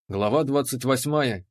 Глава 28.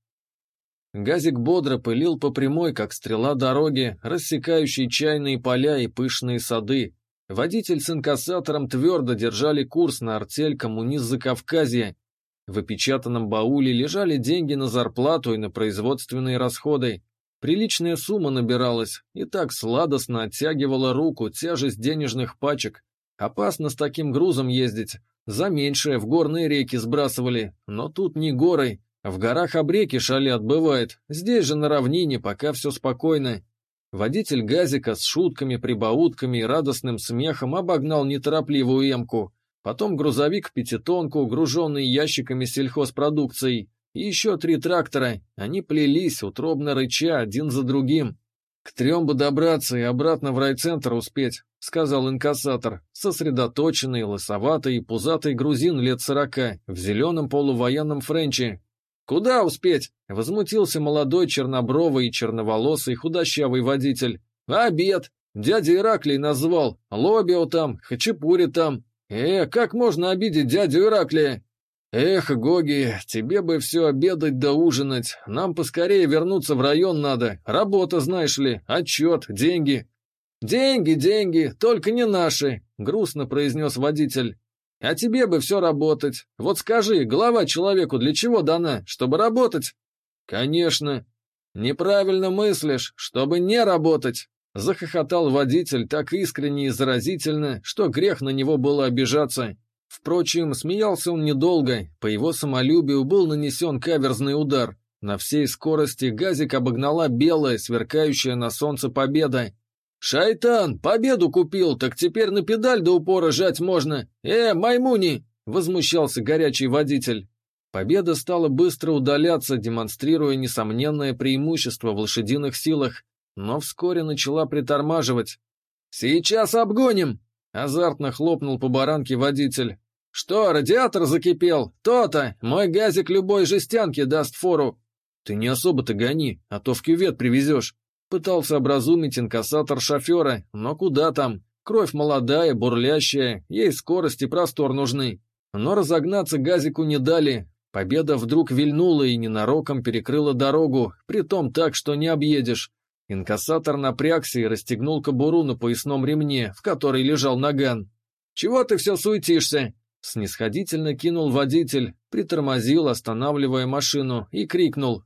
Газик бодро пылил по прямой, как стрела дороги, рассекающей чайные поля и пышные сады. Водитель с инкассатором твердо держали курс на артель «Коммунист Закавказья». В опечатанном бауле лежали деньги на зарплату и на производственные расходы. Приличная сумма набиралась, и так сладостно оттягивала руку тяжесть денежных пачек. Опасно с таким грузом ездить. За меньшее в горные реки сбрасывали, но тут не горой. В горах обреки шалят, бывает. Здесь же на равнине пока все спокойно. Водитель газика с шутками, прибаутками и радостным смехом обогнал неторопливую эмку. Потом грузовик-пятитонку, груженный ящиками сельхозпродукцией. И еще 3 трактора. Они плелись, утробно рыча, один за другим. «К 3 бы добраться и обратно в райцентр успеть», — сказал инкассатор, сосредоточенный, лысоватый и пузатый грузин лет 40, в зеленом полувоенном френче. «Куда успеть?» — возмутился молодой чернобровый и черноволосый худощавый водитель. «Обед! Дядя Ираклий назвал. Лобио там, хачапури там. Как можно обидеть дядю Ираклия?» «Эх, Гоги, тебе бы все обедать да ужинать. Нам поскорее вернуться в район надо. Работа, знаешь ли, отчет, деньги». «Деньги, деньги, только не наши», — грустно произнес водитель. «А тебе бы все работать. Вот скажи, голова человеку для чего дана? Чтобы работать?» «Конечно». «Неправильно мыслишь, чтобы не работать», — захохотал водитель так искренне и заразительно, что грех на него было обижаться. Впрочем, смеялся он недолго, по его самолюбию был нанесен каверзный удар. На всей скорости газик обогнала белая, сверкающая на солнце победа. «Шайтан, победу купил, так теперь на педаль до упора жать можно! Маймуни!» — возмущался горячий водитель. Победа стала быстро удаляться, демонстрируя несомненное преимущество в лошадиных силах, но вскоре начала притормаживать. «Сейчас обгоним!» — азартно хлопнул по баранке водитель. «Что, радиатор закипел? То-то! Мой газик любой жестянке даст фору!» «Ты не особо-то гони, а то в кювет привезешь!» Пытался образумить инкассатор шофера, но куда там? Кровь молодая, бурлящая, ей скорость и простор нужны. Но разогнаться газику не дали. Победа вдруг вильнула и ненароком перекрыла дорогу, притом так, что не объедешь. Инкассатор напрягся и расстегнул кобуру на поясном ремне, в которой лежал наган. «Чего ты все суетишься?» Снисходительно кинул водитель, притормозил, останавливая машину, и крикнул.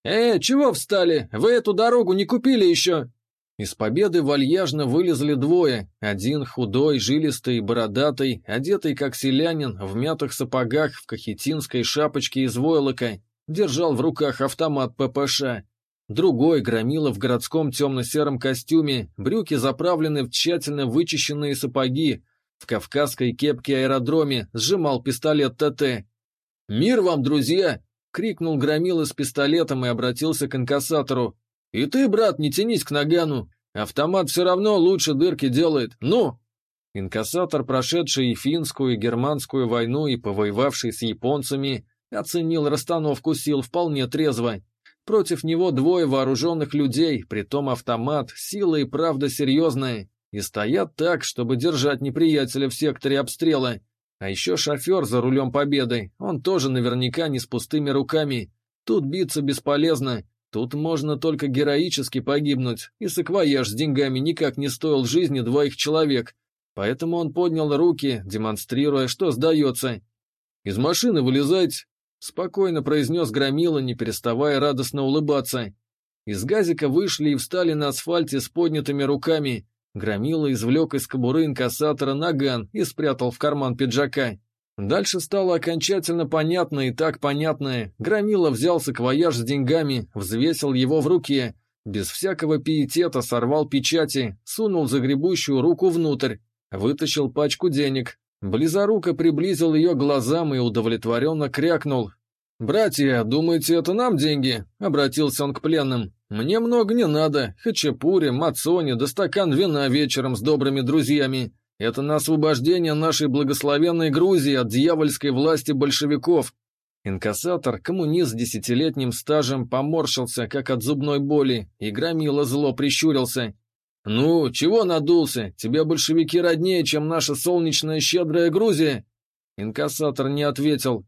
Чего встали? Вы эту дорогу не купили еще?» Из Победы вальяжно вылезли двое. Один худой, жилистый, бородатый, одетый как селянин, в мятых сапогах, в кахетинской шапочке из войлока, держал в руках автомат ППШ. Другой громила в городском темно-сером костюме, брюки заправлены в тщательно вычищенные сапоги, в кавказской кепке-аэродроме сжимал пистолет ТТ. «Мир вам, друзья!» — крикнул громила с пистолетом и обратился к инкассатору. «И ты, брат, не тянись к нагану. Автомат все равно лучше дырки делает. Ну!» Инкассатор, прошедший и финскую, и германскую войну, и повоевавший с японцами, оценил расстановку сил вполне трезво. Против него 2 вооруженных людей, притом автомат, сила и правда серьезная, и стоят так, чтобы держать неприятеля в секторе обстрела. А еще шофер за рулем Победы, он тоже наверняка не с пустыми руками. Тут биться бесполезно, тут можно только героически погибнуть, и саквояж с деньгами никак не стоил жизни 2 человек. Поэтому он поднял руки, демонстрируя, что сдается. «Из машины вылезайте», — спокойно произнес громила, не переставая радостно улыбаться. Из газика вышли и встали на асфальте с поднятыми руками. Громила извлек из кобуры инкассатора наган и спрятал в карман пиджака. Дальше стало окончательно понятно и так понятное. Громила взял саквояж с деньгами, взвесил его в руке, без всякого пиетета сорвал печати, сунул загребущую руку внутрь, вытащил пачку денег. Близоруко приблизил ее к глазам и удовлетворенно крякнул. «Братья, думаете, это нам деньги?» — обратился он к пленным. «Мне много не надо. Хачапури, мацони да стакан вина вечером с добрыми друзьями. Это на освобождение нашей благословенной Грузии от дьявольской власти большевиков». Инкассатор, коммунист с 10-летним стажем, поморщился, как от зубной боли, и громила зло прищурился. «Ну, чего надулся? Тебе большевики роднее, чем наша солнечная щедрая Грузия?» Инкассатор не ответил.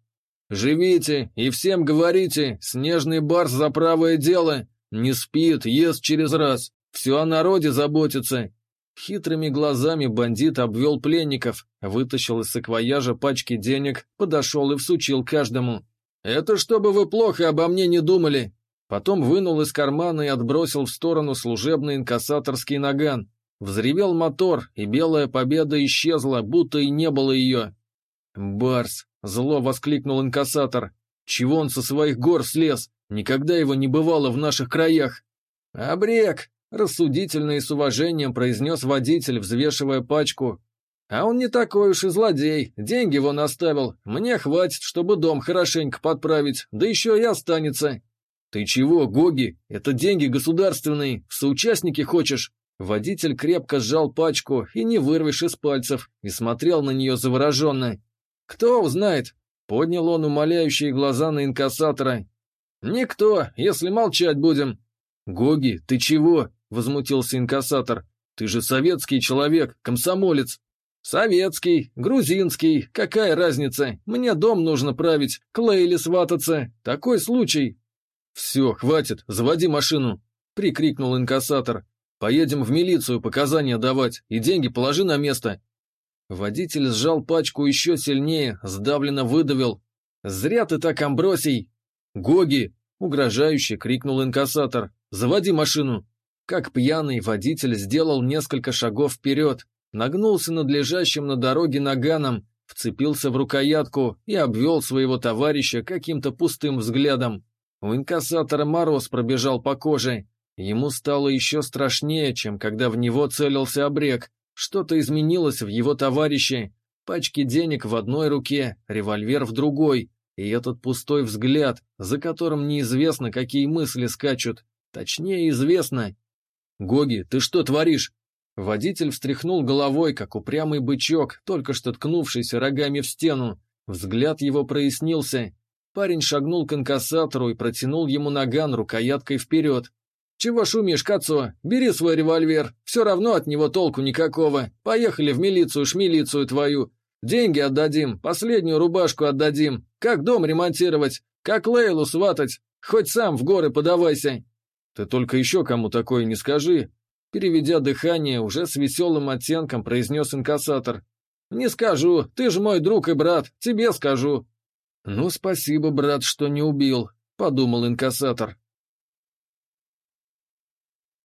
Живите и всем говорите, снежный барс за правое дело. Не спит, ест через раз. Все о народе заботится». Хитрыми глазами бандит обвел пленников, вытащил из саквояжа пачки денег, подошел и всучил каждому. «Это чтобы вы плохо обо мне не думали». Потом вынул из кармана и отбросил в сторону служебный инкассаторский наган. Взревел мотор, и белая победа исчезла, будто и не было ее. «Барс!» — зло воскликнул инкассатор. «Чего он со своих гор слез? Никогда его не бывало в наших краях!» «Обрек!» — рассудительно и с уважением произнес водитель, взвешивая пачку. «А он не такой уж и злодей, деньги вон оставил, мне хватит, чтобы дом хорошенько подправить, да еще и останется». «Ты чего, Гоги? Это деньги государственные, в соучастники хочешь?» Водитель крепко сжал пачку и не вырвешь из пальцев, и смотрел на нее завороженно. «Кто узнает?» — поднял он умоляющие глаза на инкассатора. «Никто, если молчать будем». «Гоги, ты чего?» — возмутился инкассатор. «Ты же советский человек, комсомолец». «Советский, грузинский, какая разница? Мне дом нужно править, к Лейле свататься. Такой случай». «Все, хватит, заводи машину», — прикрикнул инкассатор. «Поедем в милицию показания давать, и деньги положи на место». Водитель сжал пачку еще сильнее, сдавленно выдавил. «Зря ты так, Амбросий!» «Гоги!» — угрожающе крикнул инкассатор. «Заводи машину!» Как пьяный, водитель сделал несколько шагов вперед, нагнулся над лежащим на дороге наганом, вцепился в рукоятку и обвел своего товарища каким-то пустым взглядом. У инкассатора мороз пробежал по коже. Ему стало еще страшнее, чем когда в него целился обрек. Что-то изменилось в его товарище. Пачки денег в одной руке, револьвер в другой, и этот пустой взгляд, за которым неизвестно, какие мысли скачут. Точнее, известно. «Гоги, ты что творишь?» Водитель встряхнул головой, как упрямый бычок, только что ткнувшийся рогами в стену. Взгляд его прояснился. Парень шагнул к инкассатору и протянул ему наган рукояткой вперед. «Чего шумишь, Кацо? Бери свой револьвер, все равно от него толку никакого. Поехали в милицию, шмилицию твою. Деньги отдадим, последнюю рубашку отдадим. Как дом ремонтировать, как Лейлу сватать. Хоть сам в горы подавайся». «Ты только еще кому такое не скажи», — переведя дыхание, уже с веселым оттенком произнес инкассатор. «Не скажу, ты же мой друг и брат, тебе скажу». «Ну, спасибо, брат, что не убил», — подумал инкассатор.